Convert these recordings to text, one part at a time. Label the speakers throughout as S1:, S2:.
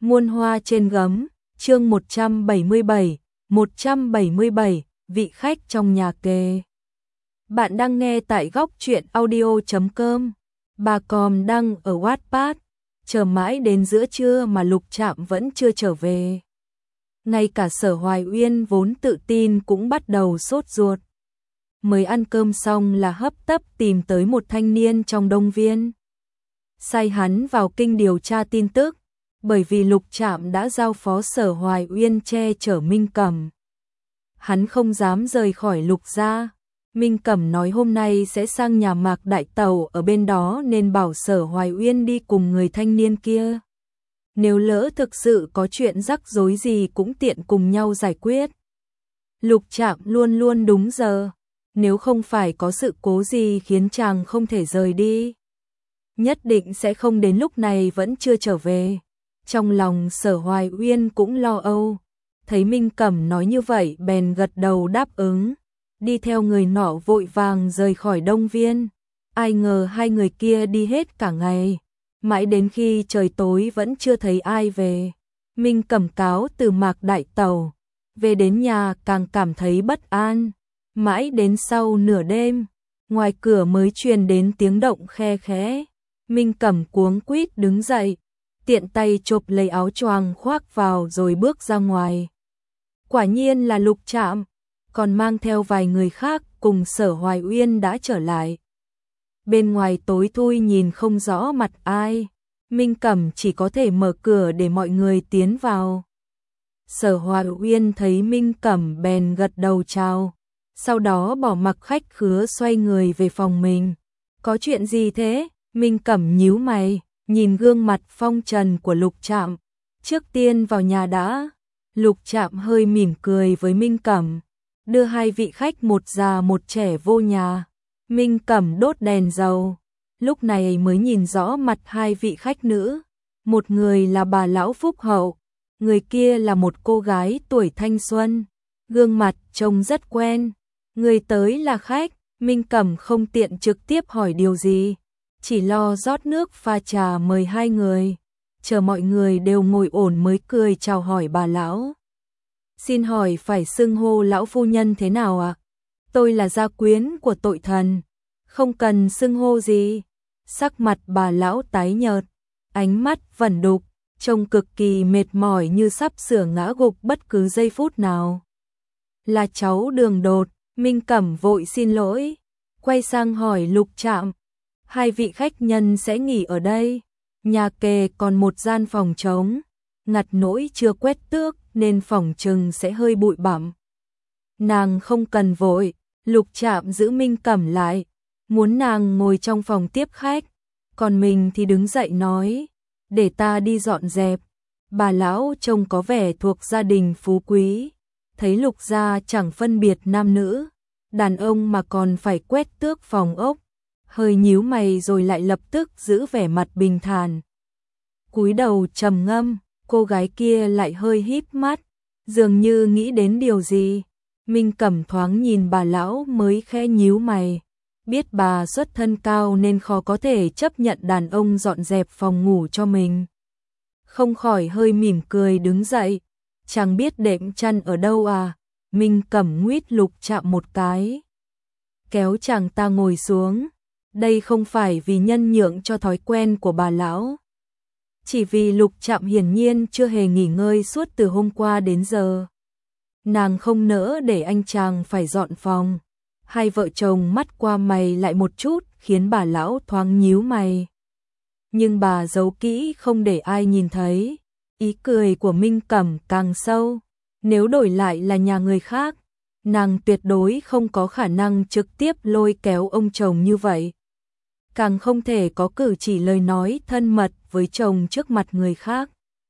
S1: Muôn hoa trên gấm, chương 177, vị khách trong nhà kề. Bạn đang nghe tại góc truyện audio.com. Bà Còm đăng ở Wattpad, chờ mãi đến giữa trưa mà Lục Trạm vẫn chưa trở về. Ngay cả Sở Hoài Uyên vốn tự tin cũng bắt đầu sốt ruột. Mới ăn cơm xong là hấp tấp tìm tới một thanh niên trong Đông Viên. Sai hắn vào kinh điều tra tin tức, bởi vì Lục Trạm đã giao phó Sở Hoài Uyên che chở Minh Cẩm. Hắn không dám rời khỏi Lục gia. Minh Cẩm nói hôm nay sẽ sang nhà Mạc Đại Tẩu ở bên đó nên bảo Sở Hoài Uyên đi cùng người thanh niên kia. Nếu lỡ thực sự có chuyện rắc rối gì cũng tiện cùng nhau giải quyết. Lục Trạm luôn luôn đúng giờ, nếu không phải có sự cố gì khiến chàng không thể rời đi, nhất định sẽ không đến lúc này vẫn chưa trở về. Trong lòng Sở Hoài Uyên cũng lo âu, thấy Minh Cẩm nói như vậy bèn gật đầu đáp ứng, đi theo người nọ vội vàng rời khỏi Đông Viên. Ai ngờ hai người kia đi hết cả ngày, mãi đến khi trời tối vẫn chưa thấy ai về. Minh Cẩm cáo từ Mạc Đại Tẩu, về đến nhà càng cảm thấy bất an, mãi đến sau nửa đêm, ngoài cửa mới truyền đến tiếng động khe khẽ. Minh Cẩm cuống quýt đứng dậy, tiện tay chộp lấy áo choàng khoác vào rồi bước ra ngoài. Quả nhiên là Lục Trạm, còn mang theo vài người khác cùng Sở Hoài Uyên đã trở lại. Bên ngoài tối thui nhìn không rõ mặt ai, Minh Cẩm chỉ có thể mở cửa để mọi người tiến vào. Sở Hoài Uyên thấy Minh Cẩm bèn gật đầu chào, sau đó bỏ mặc khách khứa xoay người về phòng mình. Có chuyện gì thế? Minh Cẩm nhíu mày, nhìn gương mặt phong trần của Lục Trạm. Trước tiên vào nhà đã. Lục Trạm hơi mỉm cười với Minh Cẩm, đưa hai vị khách một già một trẻ vô nhà. Minh Cẩm đốt đèn dầu, lúc này mới nhìn rõ mặt hai vị khách nữ. Một người là bà lão phúc hậu, người kia là một cô gái tuổi thanh xuân, gương mặt trông rất quen. Người tới là khách, Minh Cẩm không tiện trực tiếp hỏi điều gì, chỉ lo rót nước pha trà mời hai người, chờ mọi người đều ngồi ổn mới cười chào hỏi bà lão. Xin hỏi phải xưng hô lão phu nhân thế nào ạ? Tôi là gia quyến của tội thần, không cần xưng hô gì. Sắc mặt bà lão tái nhợt, ánh mắt vẩn đục, trông cực kỳ mệt mỏi như sắp sửa ngã gục bất cứ giây phút nào. Là cháu Đường Đột. Minh Cẩm vội xin lỗi, quay sang hỏi Lục Trạm, hai vị khách nhân sẽ nghỉ ở đây, nhà kề còn một gian phòng trống, ngặt nỗi chưa quét tước nên phòng chừng sẽ hơi bụi bặm. Nàng không cần vội. Lục Trạm giữ Minh Cẩm lại, muốn nàng ngồi trong phòng tiếp khách, còn mình thì đứng dậy nói, để ta đi dọn dẹp. Bà lão trông có vẻ thuộc gia đình phú quý, thấy Lục gia chẳng phân biệt nam nữ, đàn ông mà còn phải quét tước phòng ốc, hơi nhíu mày rồi lại lập tức giữ vẻ mặt bình thản. Cúi đầu trầm ngâm, cô gái kia lại hơi híp mắt, dường như nghĩ đến điều gì. Minh Cẩm thoáng nhìn bà lão mới khẽ nhíu mày, biết bà xuất thân cao nên khó có thể chấp nhận đàn ông dọn dẹp phòng ngủ cho mình. Không khỏi hơi mỉm cười đứng dậy, chẳng biết đệm chăn ở đâu à. Minh Cẩm nguyết Lục Trạm một cái, kéo chàng ta ngồi xuống. Đây không phải vì nhân nhượng cho thói quen của bà lão, chỉ vì Lục Trạm hiển nhiên chưa hề nghỉ ngơi suốt từ hôm qua đến giờ. Nàng không nỡ để anh chàng phải dọn phòng. Hai vợ chồng mắt qua mày lại một chút khiến bà lão thoáng nhíu mày, nhưng bà giấu kỹ không để ai nhìn thấy. Ý cười của Minh Cẩm càng sâu, nếu đổi lại là nhà người khác, nàng tuyệt đối không có khả năng trực tiếp lôi kéo ông chồng như vậy, càng không thể có cử chỉ lời nói thân mật với chồng trước mặt người khác.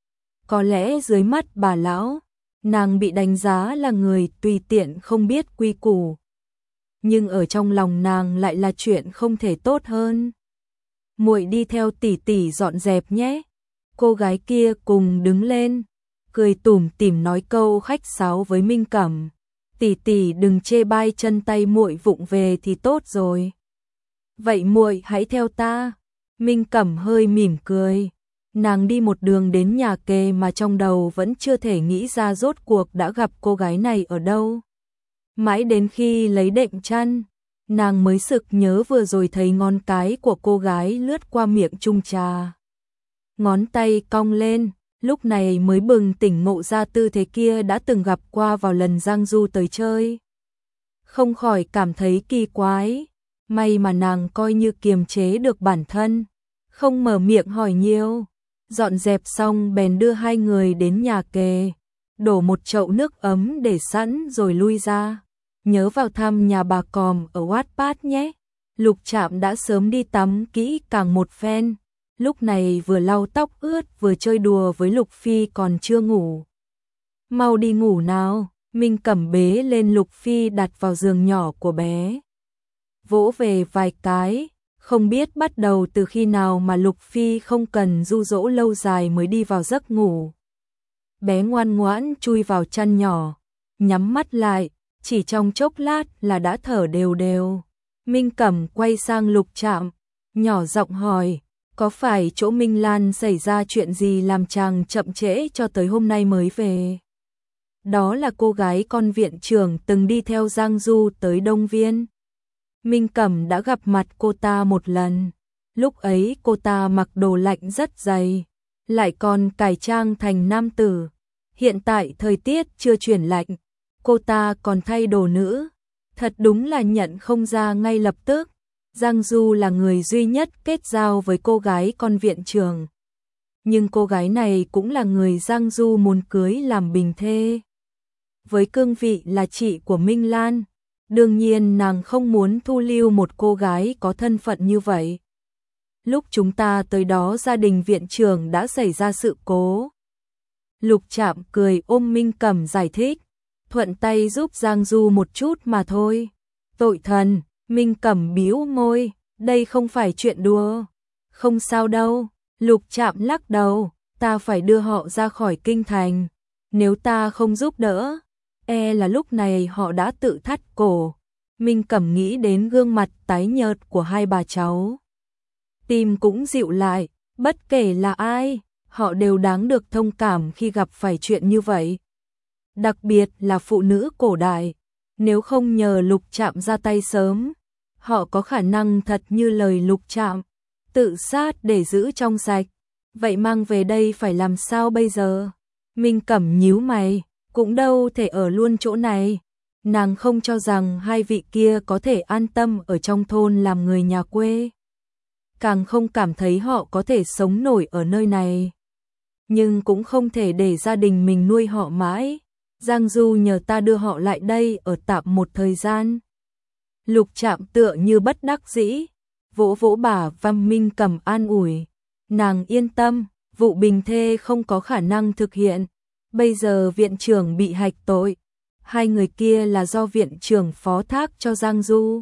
S1: Có lẽ dưới mắt bà lão, nàng bị đánh giá là người tùy tiện không biết quy củ, nhưng ở trong lòng nàng lại là chuyện không thể tốt hơn. Muội đi theo tỷ tỷ dọn dẹp nhé. Cô gái kia cùng đứng lên, cười tủm tỉm nói câu khách sáo với Minh Cẩm. Tỷ tỷ đừng chê bai chân tay muội vụng về thì tốt rồi. Vậy muội hãy theo ta. Minh Cẩm hơi mỉm cười, Nàng đi một đường đến nhà kề mà trong đầu vẫn chưa thể nghĩ ra rốt cuộc đã gặp cô gái này ở đâu. Mãi đến khi lấy đệm chăn, nàng mới sực nhớ vừa rồi thấy ngón cái của cô gái lướt qua miệng chung trà. Ngón tay cong lên, lúc này mới bừng tỉnh ngộ ra tư thế kia đã từng gặp qua vào lần Giang Du tới chơi. Không khỏi cảm thấy kỳ quái, may mà nàng coi như kiềm chế được bản thân, không mở miệng hỏi nhiều. Dọn dẹp xong bèn đưa hai người đến nhà kề, đổ một chậu nước ấm để sẵn rồi lui ra. Nhớ vào thăm nhà bà Còm ở Wattpad nhé. Lục Trạm đã sớm đi tắm kỹ càng một phen, lúc này vừa lau tóc ướt vừa chơi đùa với Lục Phi còn chưa ngủ. Mau đi ngủ nào, Minh Cẩm bế lên Lục Phi đặt vào giường nhỏ của bé. Vỗ về vài cái, không biết bắt đầu từ khi nào mà Lục Phi không cần ru dỗ lâu dài mới đi vào giấc ngủ. Bé ngoan ngoãn chui vào chăn nhỏ, nhắm mắt lại, chỉ trong chốc lát là đã thở đều đều. Minh Cẩm quay sang Lục Trạm, nhỏ giọng hỏi, có phải chỗ Minh Lan xảy ra chuyện gì làm chàng chậm trễ cho tới hôm nay mới về? Đó là cô gái con viện trưởng từng đi theo Giang Du tới Đông Viên. Minh Cẩm đã gặp mặt cô ta một lần, lúc ấy cô ta mặc đồ lạnh rất dày, lại còn cải trang thành nam tử. Hiện tại thời tiết chưa chuyển lạnh, cô ta còn thay đồ nữ, thật đúng là nhận không ra ngay lập tức. Giang Du là người duy nhất kết giao với cô gái con viện trưởng, nhưng cô gái này cũng là người Giang Du muốn cưới làm bình thê. Với cương vị là chị của Minh Lan, đương nhiên nàng không muốn thu lưu một cô gái có thân phận như vậy. Lúc chúng ta tới đó gia đình viện trưởng đã xảy ra sự cố. Lục Trạm cười ôm Minh Cẩm giải thích, thuận tay giúp Giang Du một chút mà thôi. Tội thần, Minh Cẩm bĩu môi, đây không phải chuyện đùa. Không sao đâu, Lục Trạm lắc đầu, ta phải đưa họ ra khỏi kinh thành. Nếu ta không giúp đỡ, e là lúc này họ đã tự thắt cổ. Minh Cẩm nghĩ đến gương mặt tái nhợt của hai bà cháu, tim cũng dịu lại, bất kể là ai, họ đều đáng được thông cảm khi gặp phải chuyện như vậy. Đặc biệt là phụ nữ cổ đại, nếu không nhờ Lục Trạm ra tay sớm, họ có khả năng thật như lời Lục Trạm, tự sát để giữ trong sạch. Vậy mang về đây phải làm sao bây giờ? Minh Cẩm nhíu mày, cũng đâu thể ở luôn chỗ này. Nàng không cho rằng hai vị kia có thể an tâm ở trong thôn làm người nhà quê, càng không cảm thấy họ có thể sống nổi ở nơi này. Nhưng cũng không thể để gia đình mình nuôi họ mãi. Giang Du nhờ ta đưa họ lại đây ở tạm một thời gian. Lục Trạm tựa như bất đắc dĩ, vỗ vỗ bả vai Minh Cẩm an ủi. Nàng yên tâm, vụ bình thê không có khả năng thực hiện. Bây giờ viện trưởng bị hạch tội, hai người kia là do viện trưởng phó thác cho Giang Du.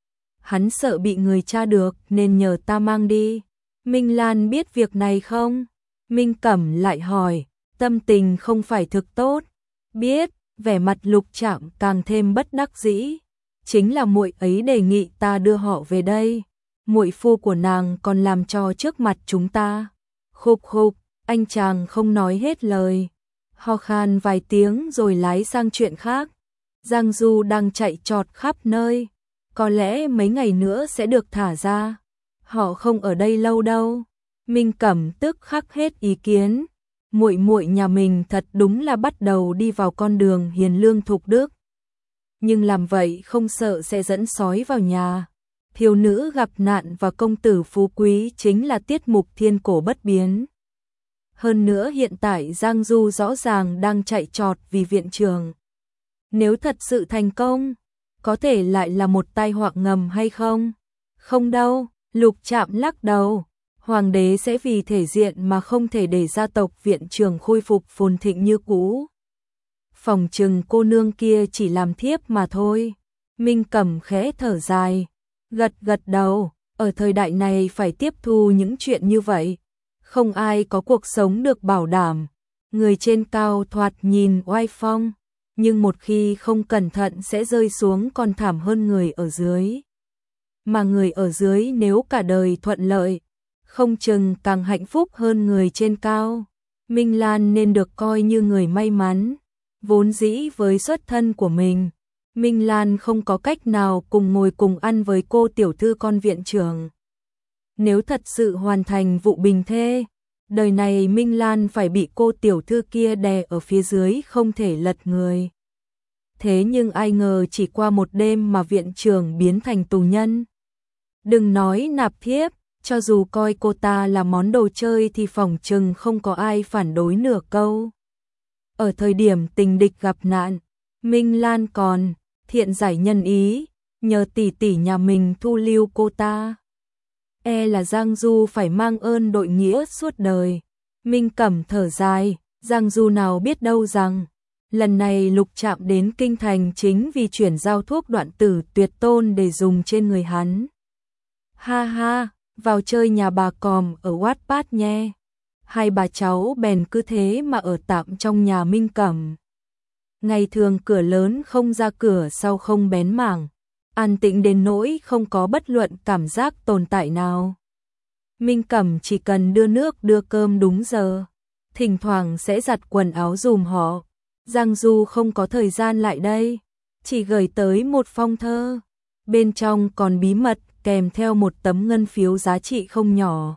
S1: Hắn sợ bị người tra được nên nhờ ta mang đi. Minh Lan biết việc này không? Minh Cẩm lại hỏi, tâm tình không phải thực tốt. Biết, vẻ mặt Lục Trạm càng thêm bất đắc dĩ. Chính là muội ấy đề nghị ta đưa họ về đây. Muội phu của nàng còn làm trò trước mặt chúng ta. Khục khục, anh chàng không nói hết lời, ho khan vài tiếng rồi lái sang chuyện khác. Giang Du đang chạy trọt khắp nơi, có lẽ mấy ngày nữa sẽ được thả ra. Họ không ở đây lâu đâu. Minh Cẩm tức khắc hết ý kiến. Muội muội nhà mình thật đúng là bắt đầu đi vào con đường hiền lương thục đức. Nhưng làm vậy không sợ sẽ dẫn sói vào nhà. Thiếu nữ gặp nạn và công tử phú quý chính là tiết mục thiên cổ bất biến. Hơn nữa hiện tại Giang Du rõ ràng đang chạy trọt vì viện trưởng. Nếu thật sự thành công, có thể lại là một tai họa ngầm hay không? Không đâu, Lục Trạm lắc đầu. Hoàng đế sẽ vì thể diện mà không thể để gia tộc viện trưởng khôi phục phồn thịnh như cũ. Phòng trừng cô nương kia chỉ làm thiếp mà thôi. Minh Cẩm khẽ thở dài, gật gật đầu, ở thời đại này phải tiếp thu những chuyện như vậy. Không ai có cuộc sống được bảo đảm. Người trên cao thoạt nhìn oai phong, nhưng một khi không cẩn thận sẽ rơi xuống còn thảm hơn người ở dưới. Mà người ở dưới nếu cả đời thuận lợi, không chừng càng hạnh phúc hơn người trên cao. Minh Lan nên được coi như người may mắn, vốn dĩ với xuất thân của mình, Minh Lan không có cách nào cùng ngồi cùng ăn với cô tiểu thư con viện trưởng. Nếu thật sự hoàn thành vụ bình thê, đời này Minh Lan phải bị cô tiểu thư kia đè ở phía dưới không thể lật người. Thế nhưng ai ngờ chỉ qua một đêm mà viện trưởng biến thành tù nhân. Đừng nói nạp thiếp, cho dù coi cô ta là món đồ chơi thì phỏng chừng không có ai phản đối nửa câu. Ở thời điểm tình địch gặp nạn, Minh Lan còn thiện giải nhân ý, nhờ tỷ tỷ nhà mình thu lưu cô ta. E là Giang Du phải mang ơn đội nghĩa suốt đời. Minh Cẩm thở dài, Giang Du nào biết đâu rằng, lần này Lục Trạm đến kinh thành chính vì chuyển giao thuốc đoạn tử tuyệt tôn để dùng trên người hắn. Ha ha, vào chơi nhà bà Còm ở Wattpad nhé. Hai bà cháu bèn cứ thế mà ở tạm trong nhà Minh Cẩm. Ngày thường cửa lớn không ra cửa sau không bén mảng, an tĩnh đến nỗi không có bất luận cảm giác tồn tại nào. Minh Cẩm chỉ cần đưa nước đưa cơm đúng giờ, thỉnh thoảng sẽ giặt quần áo giùm họ. Giang Du không có thời gian lại đây, chỉ gửi tới một phong thơ, bên trong còn bí mật kèm theo một tấm ngân phiếu giá trị không nhỏ.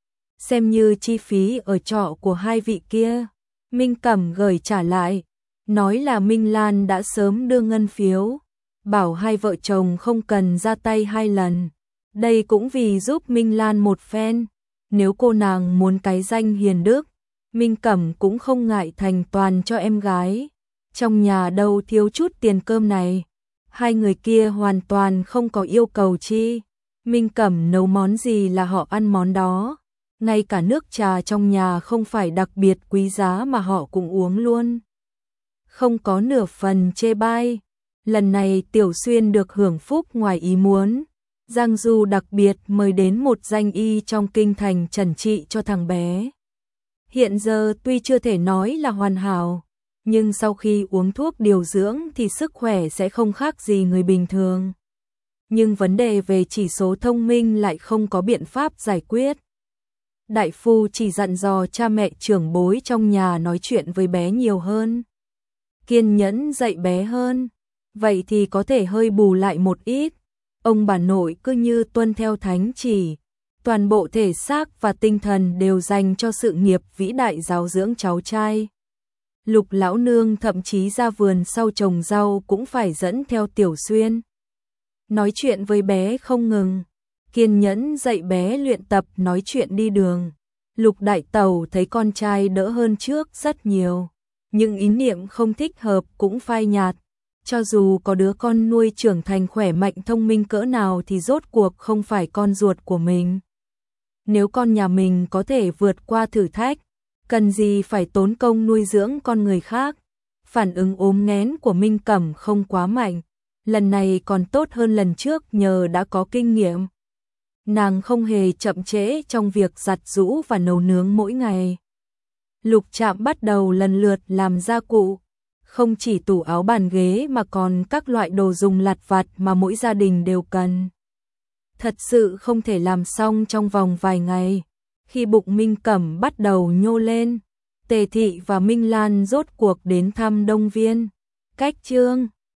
S1: Xem như chi phí ở trọ của hai vị kia. Minh Cẩm gửi trả lại, nói là Minh Lan đã sớm đưa ngân phiếu, bảo hai vợ chồng không cần ra tay hai lần. Đây cũng vì giúp Minh Lan một phen, nếu cô nàng muốn cái danh hiền đức, Minh Cẩm cũng không ngại thành toàn cho em gái. Trong nhà đâu thiếu chút tiền cơm này, hai người kia hoàn toàn không có yêu cầu chi. Minh Cẩm nấu món gì là họ ăn món đó, ngay cả nước trà trong nhà không phải đặc biệt quý giá mà họ cũng uống luôn. Không có nửa phần chê bai. Lần này Tiểu Xuyên được hưởng phúc ngoài ý muốn. Giang Du đặc biệt mời đến một danh y trong kinh thành trần trị cho thằng bé. Hiện giờ tuy chưa thể nói là hoàn hảo, nhưng sau khi uống thuốc điều dưỡng thì sức khỏe sẽ không khác gì người bình thường. Nhưng vấn đề về chỉ số thông minh lại không có biện pháp giải quyết. Đại phu chỉ dặn dò cha mẹ trưởng bối trong nhà nói chuyện với bé nhiều hơn, kiên nhẫn dạy bé hơn, vậy thì có thể hơi bù lại một ít. Ông bà nội cứ như tuân theo thánh chỉ, toàn bộ thể xác và tinh thần đều dành cho sự nghiệp vĩ đại giáo dưỡng cháu trai. Lục lão nương thậm chí ra vườn sau trồng rau cũng phải dẫn theo Tiểu Xuyên. Nói chuyện với bé không ngừng, kiên nhẫn dạy bé luyện tập nói chuyện đi đường. Lục đại tẩu thấy con trai đỡ hơn trước rất nhiều, nhưng ý niệm không thích hợp cũng phai nhạt. Cho dù có đứa con nuôi trưởng thành khỏe mạnh thông minh cỡ nào thì rốt cuộc không phải con ruột của mình. Nếu con nhà mình có thể vượt qua thử thách, cần gì phải tốn công nuôi dưỡng con người khác. Phản ứng ốm nghén của Minh Cẩm không quá mạnh, lần này còn tốt hơn lần trước nhờ đã có kinh nghiệm. Nàng không hề chậm trễ trong việc giặt giũ và nấu nướng mỗi ngày. Lục Trạm bắt đầu lần lượt làm gia cụ, không chỉ tủ áo bàn ghế mà còn các loại đồ dùng lặt vặt mà mỗi gia đình đều cần. Thật sự không thể làm xong trong vòng vài ngày. Khi bụng Minh Cẩm bắt đầu nhô lên, Tề Thị và Minh Lan rốt cuộc đến thăm Đông Viên. Cách chương